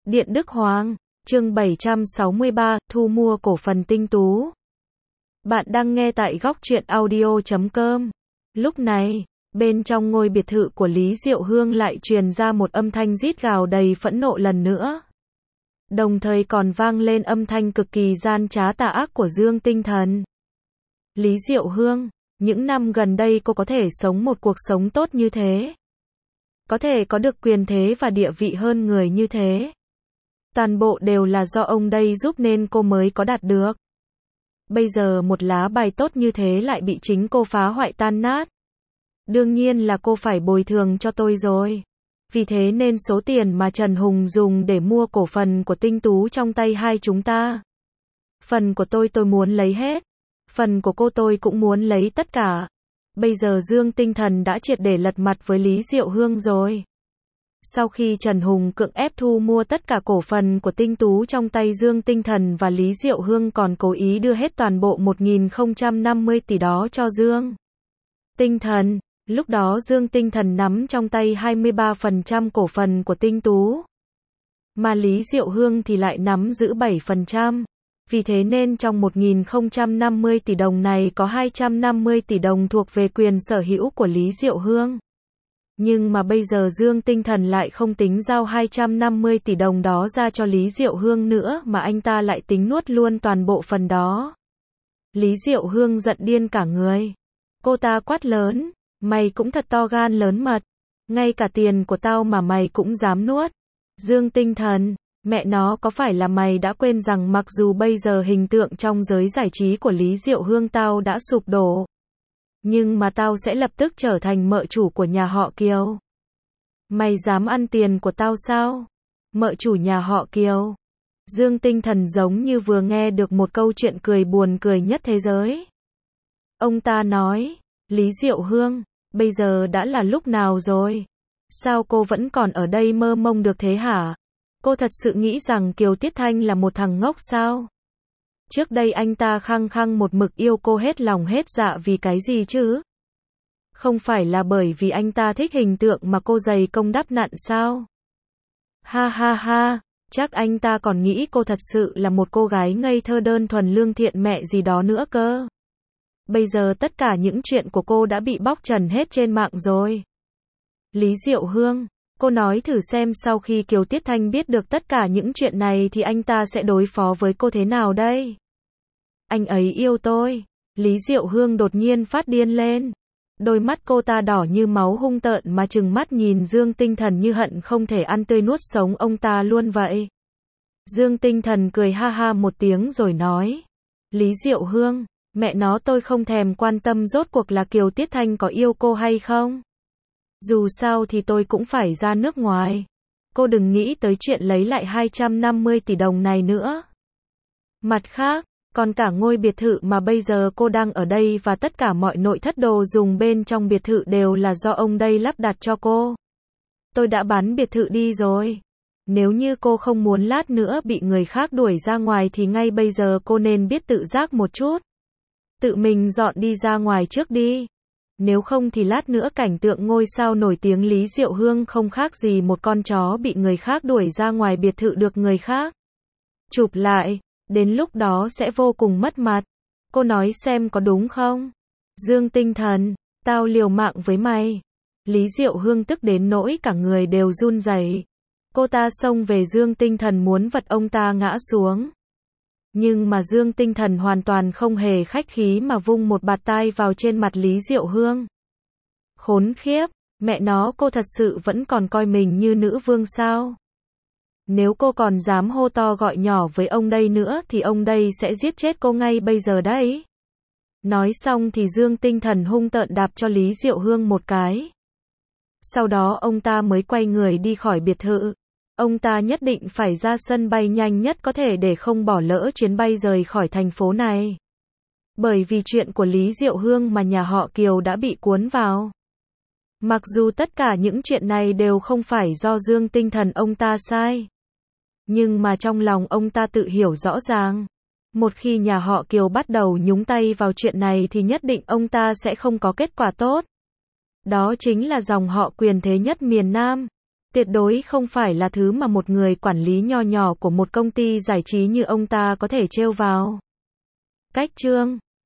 Điện Đức Hoàng, chương 763, thu mua cổ phần Tinh Tú. Bạn đang nghe tại góc truyện audio.com. Lúc này, bên trong ngôi biệt thự của Lý Diệu Hương lại truyền ra một âm thanh rít gào đầy phẫn nộ lần nữa. Đồng thời còn vang lên âm thanh cực kỳ gian trá tà ác của Dương Tinh Thần. Lý Diệu Hương, những năm gần đây cô có thể sống một cuộc sống tốt như thế. Có thể có được quyền thế và địa vị hơn người như thế. Toàn bộ đều là do ông đây giúp nên cô mới có đạt được. Bây giờ một lá bài tốt như thế lại bị chính cô phá hoại tan nát. Đương nhiên là cô phải bồi thường cho tôi rồi. Vì thế nên số tiền mà Trần Hùng dùng để mua cổ phần của Tinh Tú trong tay hai chúng ta. Phần của tôi muốn lấy hết. Phần của cô tôi cũng muốn lấy tất cả. Bây giờ Dương Tinh Thần đã triệt để lật mặt với Lý Diệu Hương rồi. Sau khi Trần Hùng cưỡng ép thu mua tất cả cổ phần của Tinh Tú trong tay Dương Tinh Thần và Lý Diệu Hương còn cố ý đưa hết toàn bộ 1.050 tỷ đó cho Dương Tinh Thần. Lúc đó Dương Tinh Thần nắm trong tay 23% cổ phần của Tinh Tú. Mà Lý Diệu Hương thì lại nắm giữ 7%. Vì thế nên trong 1.050 tỷ đồng này có 250 tỷ đồng thuộc về quyền sở hữu của Lý Diệu Hương. Nhưng mà bây giờ Dương Tinh Thần lại không tính giao 250 tỷ đồng đó ra cho Lý Diệu Hương nữa mà anh ta lại tính nuốt luôn toàn bộ phần đó. Lý Diệu Hương giận điên cả người. Cô ta quát lớn, mày cũng thật to gan lớn mật. Ngay cả tiền của tao mà mày cũng dám nuốt. Dương Tinh Thần, mẹ nó có phải là mày đã quên rằng mặc dù bây giờ hình tượng trong giới giải trí của Lý Diệu Hương tao đã sụp đổ. Nhưng mà tao sẽ lập tức trở thành mợ chủ của nhà họ Kiều. Mày dám ăn tiền của tao sao? Mợ chủ nhà họ Kiều. Dương Tinh Thần giống như vừa nghe được một câu chuyện cười buồn cười nhất thế giới. Ông ta nói, Lý Diệu Hương, bây giờ đã là lúc nào rồi? Sao cô vẫn còn ở đây mơ mông được thế hả? Cô thật sự nghĩ rằng Kiều Tiết Thanh là một thằng ngốc sao? Trước đây anh ta khăng khăng một mực yêu cô hết lòng hết dạ vì cái gì chứ? Không phải là bởi vì anh ta thích hình tượng mà cô dày công đắp nặn sao? Ha ha ha, chắc anh ta còn nghĩ cô thật sự là một cô gái ngây thơ đơn thuần lương thiện mẹ gì đó nữa cơ. Bây giờ tất cả những chuyện của cô đã bị bóc trần hết trên mạng rồi. Lý Diệu Hương, cô nói thử xem sau khi Kiều Tiết Thanh biết được tất cả những chuyện này thì anh ta sẽ đối phó với cô thế nào đây? Anh ấy yêu tôi. Lý Diệu Hương đột nhiên phát điên lên. Đôi mắt cô ta đỏ như máu hung tợn mà trừng mắt nhìn Dương Tinh Thần như hận không thể ăn tươi nuốt sống ông ta luôn vậy. Dương Tinh Thần cười ha ha một tiếng rồi nói. Lý Diệu Hương, mẹ nó tôi không thèm quan tâm rốt cuộc là Kiều Tiết Thanh có yêu cô hay không. Dù sao thì tôi cũng phải ra nước ngoài. Cô đừng nghĩ tới chuyện lấy lại 250 tỷ đồng này nữa. Mặt khác, còn cả ngôi biệt thự mà bây giờ cô đang ở đây và tất cả mọi nội thất đồ dùng bên trong biệt thự đều là do ông đây lắp đặt cho cô. Tôi đã bán biệt thự đi rồi. Nếu như cô không muốn lát nữa bị người khác đuổi ra ngoài thì ngay bây giờ cô nên biết tự giác một chút. Tự mình dọn đi ra ngoài trước đi. Nếu không thì lát nữa cảnh tượng ngôi sao nổi tiếng Lý Diệu Hương không khác gì một con chó bị người khác đuổi ra ngoài biệt thự được người khác chụp lại, đến lúc đó sẽ vô cùng mất mặt. Cô nói xem có đúng không? Dương Tinh Thần, tao liều mạng với mày. Lý Diệu Hương tức đến nỗi cả người đều run rẩy. Cô ta xông về Dương Tinh Thần muốn vật ông ta ngã xuống. Nhưng mà Dương Tinh Thần hoàn toàn không hề khách khí mà vung một bạt tai vào trên mặt Lý Diệu Hương. Khốn khiếp, mẹ nó cô thật sự vẫn còn coi mình như nữ vương sao? Nếu cô còn dám hô to gọi nhỏ với ông đây nữa thì ông đây sẽ giết chết cô ngay bây giờ đấy. Nói xong thì Dương Tinh Thần hung tợn đạp cho Lý Diệu Hương một cái. Sau đó ông ta mới quay người đi khỏi biệt thự. Ông ta nhất định phải ra sân bay nhanh nhất có thể để không bỏ lỡ chuyến bay rời khỏi thành phố này. Bởi vì chuyện của Lý Diệu Hương mà nhà họ Kiều đã bị cuốn vào. Mặc dù tất cả những chuyện này đều không phải do Dương Tinh Thần ông ta sai. Nhưng mà trong lòng ông ta tự hiểu rõ ràng. Một khi nhà họ Kiều bắt đầu nhúng tay vào chuyện này thì nhất định ông ta sẽ không có kết quả tốt. Đó chính là dòng họ quyền thế nhất miền Nam. Tuyệt đối không phải là thứ mà một người quản lý nho nhỏ của một công ty giải trí như ông ta có thể trêu vào. Cách chương